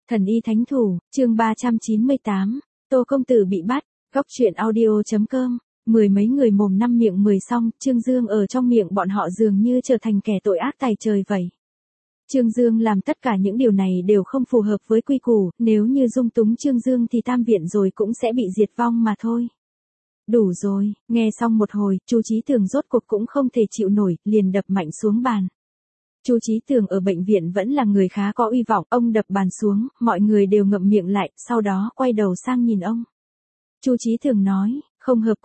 Thần y thánh thủ, chương 398, Tô công tử bị bắt, góc truyện audio.com, mười mấy người mồm năm miệng mười xong, Trương Dương ở trong miệng bọn họ dường như trở thành kẻ tội ác tày trời vậy. Trương Dương làm tất cả những điều này đều không phù hợp với quy củ, nếu như dung túng Trương Dương thì tam viện rồi cũng sẽ bị diệt vong mà thôi. Đủ rồi, nghe xong một hồi, Chu Chí Tường rốt cuộc cũng không thể chịu nổi, liền đập mạnh xuống bàn. Chu Chí Tường ở bệnh viện vẫn là người khá có uy vọng, ông đập bàn xuống, mọi người đều ngậm miệng lại, sau đó quay đầu sang nhìn ông. Chu Chí Tường nói, không hợp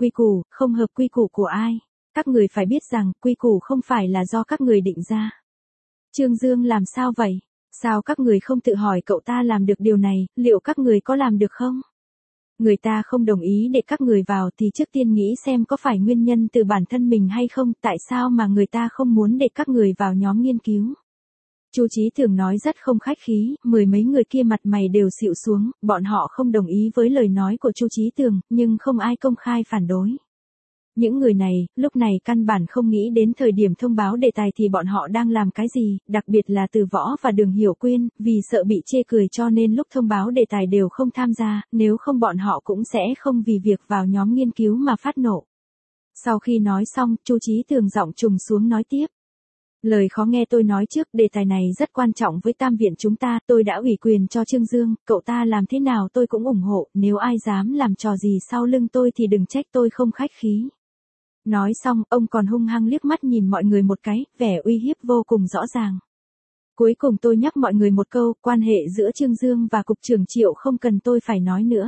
quy củ của ai. Các người phải biết rằng, quy củ không phải là do các người định ra. Trương Dương làm sao vậy? Sao các người không tự hỏi cậu ta làm được điều này, liệu các người có làm được không? Người ta không đồng ý để các người vào thì trước tiên nghĩ xem có phải nguyên nhân từ bản thân mình hay không, tại sao mà người ta không muốn để các người vào nhóm nghiên cứu. Chu Chí Tường nói rất không khách khí, mười mấy người kia mặt mày đều xịu xuống, bọn họ không đồng ý với lời nói của Chu Chí Tường, nhưng không ai công khai phản đối. Những người này, lúc này căn bản không nghĩ đến thời điểm thông báo đề tài thì bọn họ đang làm cái gì, đặc biệt là Từ Võ và Đường Hiểu Quyên, vì sợ bị chê cười cho nên lúc thông báo đề tài đều không tham gia, nếu không bọn họ cũng sẽ không vì việc vào nhóm nghiên cứu mà phát nộ. Sau khi nói xong, Chu Chí Tường giọng trùng xuống nói tiếp. Lời khó nghe tôi nói trước, đề tài này rất quan trọng với tam viện chúng ta, tôi đã ủy quyền cho Trương Dương, cậu ta làm thế nào tôi cũng ủng hộ, nếu ai dám làm trò gì sau lưng tôi thì đừng trách tôi không khách khí. Nói xong, ông còn hung hăng liếc mắt nhìn mọi người một cái, vẻ uy hiếp vô cùng rõ ràng. Cuối cùng tôi nhắc mọi người một câu, quan hệ giữa Trương Dương và Cục trưởng Triệu không cần tôi phải nói nữa.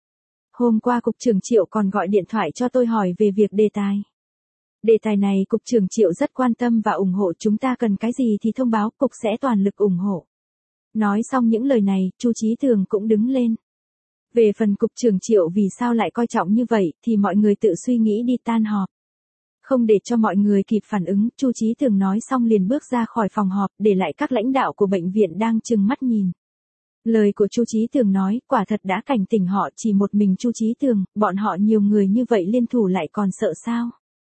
Hôm qua Cục trưởng Triệu còn gọi điện thoại cho tôi hỏi về việc đề tài. Đề tài này Cục trưởng Triệu rất quan tâm và ủng hộ, chúng ta cần cái gì thì thông báo, Cục sẽ toàn lực ủng hộ. Nói xong những lời này, Chu Chí Tường cũng đứng lên. Về phần Cục trưởng Triệu vì sao lại coi trọng như vậy, thì mọi người tự suy nghĩ đi tan họp. Không để cho mọi người kịp phản ứng, Chu Chí Tường nói xong liền bước ra khỏi phòng họp, để lại các lãnh đạo của bệnh viện đang trừng mắt nhìn. Lời của Chu Chí Tường nói, quả thật đã cảnh tỉnh họ, chỉ một mình Chu Chí Tường, bọn họ nhiều người như vậy liên thủ lại còn sợ sao?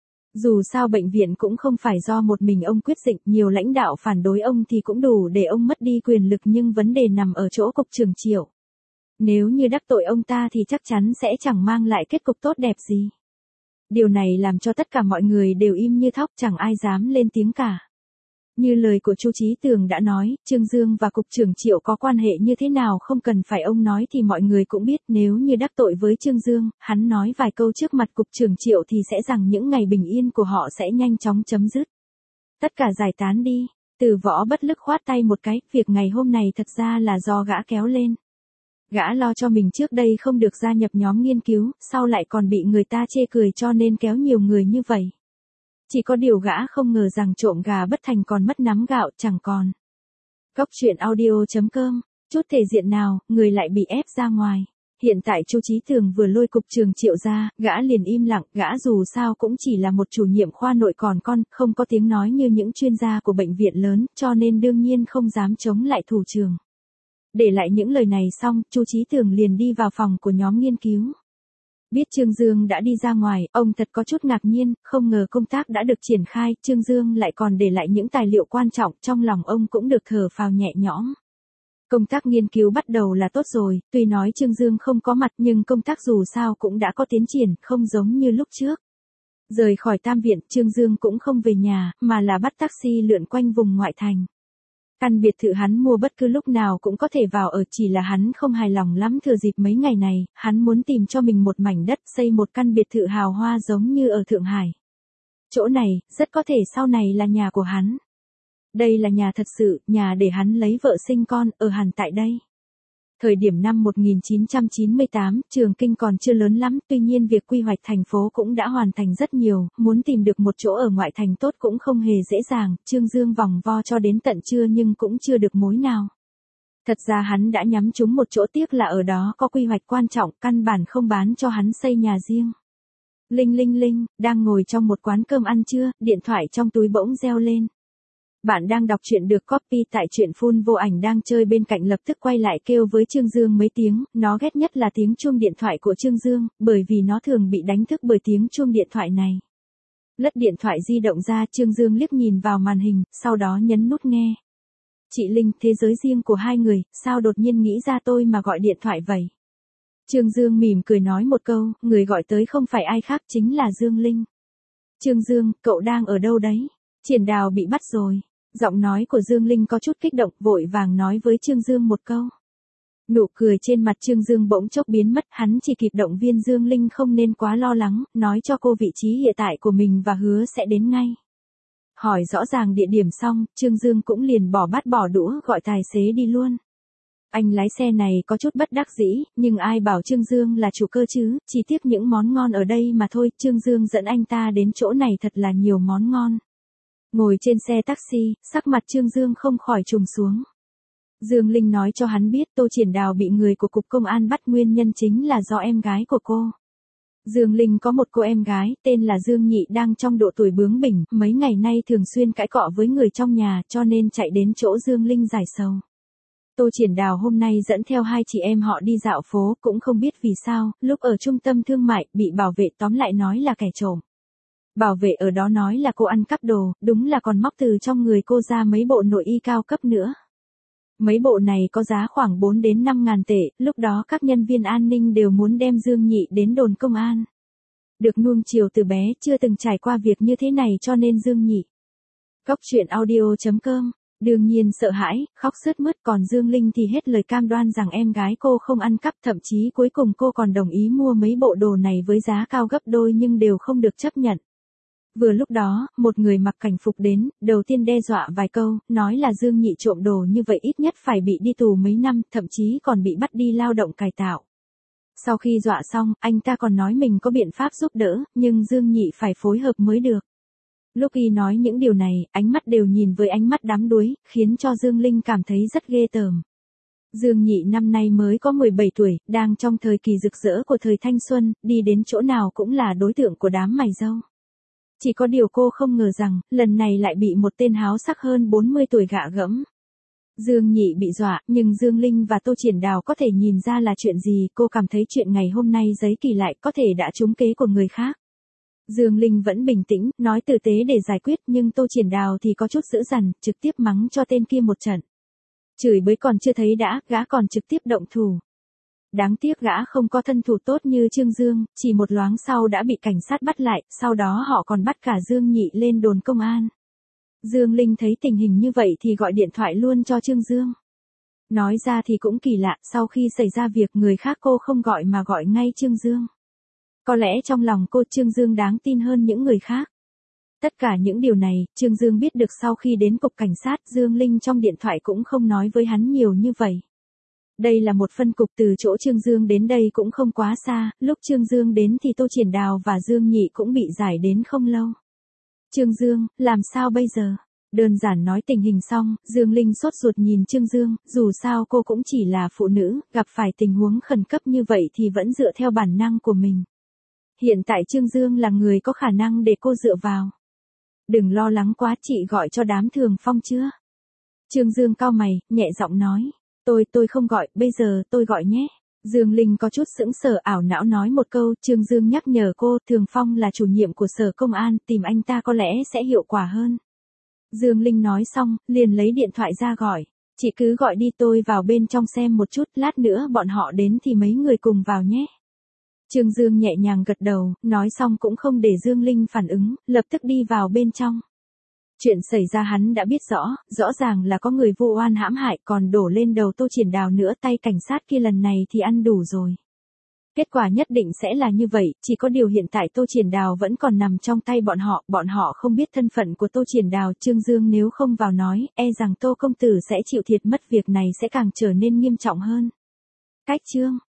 Dù sao bệnh viện cũng không phải do một mình ông quyết định, nhiều lãnh đạo phản đối ông thì cũng đủ để ông mất đi quyền lực, nhưng vấn đề nằm ở chỗ Cục trưởng Triệu. Nếu như đắc tội ông ta thì chắc chắn sẽ chẳng mang lại kết cục tốt đẹp gì. Điều này làm cho tất cả mọi người đều im như thóc, chẳng ai dám lên tiếng cả. Như lời của Chu Chí Tường đã nói, Trương Dương và Cục trưởng Triệu có quan hệ như thế nào không cần phải ông nói thì mọi người cũng biết, nếu như đắc tội với Trương Dương, hắn nói vài câu trước mặt Cục trưởng Triệu thì sẽ rằng những ngày bình yên của họ sẽ nhanh chóng chấm dứt. Tất cả giải tán đi. Từ Võ bất lực khoát tay một cái, việc ngày hôm này thật ra là do gã kéo lên. Gã lo cho mình trước đây không được gia nhập nhóm nghiên cứu, sau lại còn bị người ta chê cười cho nên kéo nhiều người như vậy. Chỉ có điều gã không ngờ rằng trộm gà bất thành còn mất nắm gạo, chẳng còn. Góc truyện audio.com, chút thể diện nào, người lại bị ép ra ngoài. Hiện tại Chu Chí Tường vừa lôi Cục trưởng Triệu ra, gã liền im lặng, gã dù sao cũng chỉ là một chủ nhiệm khoa nội còn con, không có tiếng nói như những chuyên gia của bệnh viện lớn, cho nên đương nhiên không dám chống lại thủ trưởng. Để lại những lời này xong, Chu Chí Tường liền đi vào phòng của nhóm nghiên cứu. Biết Trương Dương đã đi ra ngoài, ông thật có chút ngạc nhiên, không ngờ công tác đã được triển khai, Trương Dương lại còn để lại những tài liệu quan trọng, trong lòng ông cũng được thở phào nhẹ nhõm. Công tác nghiên cứu bắt đầu là tốt rồi, tuy nói Trương Dương không có mặt nhưng công tác dù sao cũng đã có tiến triển, không giống như lúc trước. Rời khỏi tam viện, Trương Dương cũng không về nhà, mà là bắt taxi lượn quanh vùng ngoại thành. Căn biệt thự hắn mua bất cứ lúc nào cũng có thể vào ở, chỉ là hắn không hài lòng lắm, thừa dịp mấy ngày này, hắn muốn tìm cho mình một mảnh đất xây một căn biệt thự hào hoa giống như ở Thượng Hải. Chỗ này, rất có thể sau này là nhà của hắn. Đây là nhà thật sự, nhà để hắn lấy vợ sinh con, ở hẳn tại đây. Thời điểm năm 1998, Trường Kinh còn chưa lớn lắm, tuy nhiên việc quy hoạch thành phố cũng đã hoàn thành rất nhiều, muốn tìm được một chỗ ở ngoại thành tốt cũng không hề dễ dàng, Trương Dương vòng vo cho đến tận trưa nhưng cũng chưa được mối nào. Thật ra hắn đã nhắm trúng một chỗ, tiếc là ở đó có quy hoạch quan trọng, căn bản không bán cho hắn xây nhà riêng. Linh linh linh, đang ngồi trong một quán cơm ăn trưa, điện thoại trong túi bỗng reo lên. Bạn đang đọc truyện được copy tại truyện Phun Vô Ảnh, đang chơi bên cạnh lập tức quay lại kêu với Trương Dương mấy tiếng, nó ghét nhất là tiếng chuông điện thoại của Trương Dương, bởi vì nó thường bị đánh thức bởi tiếng chuông điện thoại này. Lất điện thoại di động ra, Trương Dương liếc nhìn vào màn hình, sau đó nhấn nút nghe. Chị Linh, thế giới riêng của hai người, sao đột nhiên nghĩ ra tôi mà gọi điện thoại vậy? Trương Dương mỉm cười nói một câu, người gọi tới không phải ai khác chính là Dương Linh. Trương Dương, cậu đang ở đâu đấy? Triển Đào bị bắt rồi. Giọng nói của Dương Linh có chút kích động, vội vàng nói với Trương Dương một câu. Nụ cười trên mặt Trương Dương bỗng chốc biến mất, hắn chỉ kịp động viên Dương Linh không nên quá lo lắng, nói cho cô vị trí hiện tại của mình và hứa sẽ đến ngay. Hỏi rõ ràng địa điểm xong, Trương Dương cũng liền bỏ bát bỏ đũa gọi tài xế đi luôn. Anh lái xe này có chút bất đắc dĩ, nhưng ai bảo Trương Dương là chủ cơ chứ, chỉ tiếc những món ngon ở đây mà thôi. Trương Dương dẫn anh ta đến chỗ này thật là nhiều món ngon. Ngồi trên xe taxi, sắc mặt Trương Dương không khỏi trùng xuống. Dương Linh nói cho hắn biết Tô Triển Đào bị người của Cục Công an bắt, nguyên nhân chính là do em gái của cô. Dương Linh có một cô em gái, tên là Dương Nhị, đang trong độ tuổi bướng bỉnh, mấy ngày nay thường xuyên cãi cọ với người trong nhà, cho nên chạy đến chỗ Dương Linh giải sầu. Tô Triển Đào hôm nay dẫn theo hai chị em họ đi dạo phố, cũng không biết vì sao, lúc ở trung tâm thương mại, bị bảo vệ tóm lại nói là kẻ trộm. Bảo vệ ở đó nói là cô ăn cắp đồ, đúng là còn móc từ trong người cô ra mấy bộ nội y cao cấp nữa. Mấy bộ này có giá khoảng 4 đến 5 ngàn tệ, lúc đó các nhân viên an ninh đều muốn đem Dương Nhị đến đồn công an. Được nuông chiều từ bé, chưa từng trải qua việc như thế này cho nên Dương Nhị. Góc truyện audio.com, đương nhiên sợ hãi, khóc sướt mướt, còn Dương Linh thì hết lời cam đoan rằng em gái cô không ăn cắp, thậm chí cuối cùng cô còn đồng ý mua mấy bộ đồ này với giá cao gấp đôi nhưng đều không được chấp nhận. Vừa lúc đó, một người mặc cảnh phục đến, đầu tiên đe dọa vài câu, nói là Dương Nhị trộm đồ như vậy ít nhất phải bị đi tù mấy năm, thậm chí còn bị bắt đi lao động cải tạo. Sau khi dọa xong, anh ta còn nói mình có biện pháp giúp đỡ, nhưng Dương Nhị phải phối hợp mới được. Lúc y nói những điều này, ánh mắt đều nhìn với ánh mắt đắm đuối, khiến cho Dương Linh cảm thấy rất ghê tởm. Dương Nhị năm nay mới có 17 tuổi, đang trong thời kỳ rực rỡ của thời thanh xuân, đi đến chỗ nào cũng là đối tượng của đám mày râu. Chỉ có điều cô không ngờ rằng, lần này lại bị một tên háo sắc hơn 40 tuổi gạ gẫm. Dương Nhị bị dọa, nhưng Dương Linh và Tô Triển Đào có thể nhìn ra là chuyện gì, cô cảm thấy chuyện ngày hôm nay giấy kỳ lại có thể đã trúng kế của người khác. Dương Linh vẫn bình tĩnh, nói tử tế để giải quyết, nhưng Tô Triển Đào thì có chút dữ dằn, trực tiếp mắng cho tên kia một trận. Chửi bới còn chưa thấy đã, gã còn trực tiếp động thủ. Đáng tiếc gã không có thân thủ tốt như Trương Dương, chỉ một loáng sau đã bị cảnh sát bắt lại, sau đó họ còn bắt cả Dương Nhị lên đồn công an. Dương Linh thấy tình hình như vậy thì gọi điện thoại luôn cho Trương Dương. Nói ra thì cũng kỳ lạ, sau khi xảy ra việc người khác cô không gọi mà gọi ngay Trương Dương. Có lẽ trong lòng cô Trương Dương đáng tin hơn những người khác. Tất cả những điều này, Trương Dương biết được sau khi đến cục cảnh sát, Dương Linh trong điện thoại cũng không nói với hắn nhiều như vậy. Đây là một phân cục, từ chỗ Trương Dương đến đây cũng không quá xa, lúc Trương Dương đến thì Tô Triển Đào và Dương Nhị cũng bị giải đến không lâu. Trương Dương, làm sao bây giờ? Đơn giản nói tình hình xong, Dương Linh sốt ruột nhìn Trương Dương, dù sao cô cũng chỉ là phụ nữ, gặp phải tình huống khẩn cấp như vậy thì vẫn dựa theo bản năng của mình. Hiện tại Trương Dương là người có khả năng để cô dựa vào. Đừng lo lắng quá, chị gọi cho đám Thường Phong chưa? Trương Dương cau mày, nhẹ giọng nói. Tôi không gọi, bây giờ tôi gọi nhé. Dương Linh có chút sững sờ, ảo não nói một câu. Trương Dương nhắc nhở cô, Thường Phong là chủ nhiệm của sở công an, tìm anh ta có lẽ sẽ hiệu quả hơn. Dương Linh nói xong, liền lấy điện thoại ra gọi. Chị cứ gọi đi, tôi vào bên trong xem một chút, lát nữa bọn họ đến thì mấy người cùng vào nhé. Trương Dương nhẹ nhàng gật đầu, nói xong cũng không để Dương Linh phản ứng, lập tức đi vào bên trong. Chuyện xảy ra hắn đã biết rõ ràng là có người vô oan hãm hại, còn đổ lên đầu Tô Triển Đào nữa, tay cảnh sát kia lần này thì ăn đủ rồi. Kết quả nhất định sẽ là như vậy, chỉ có điều hiện tại Tô Triển Đào vẫn còn nằm trong tay bọn họ không biết thân phận của Tô Triển Đào. Trương Dương nếu không vào nói, e rằng Tô công tử sẽ chịu thiệt mất, việc này sẽ càng trở nên nghiêm trọng hơn. Cách chương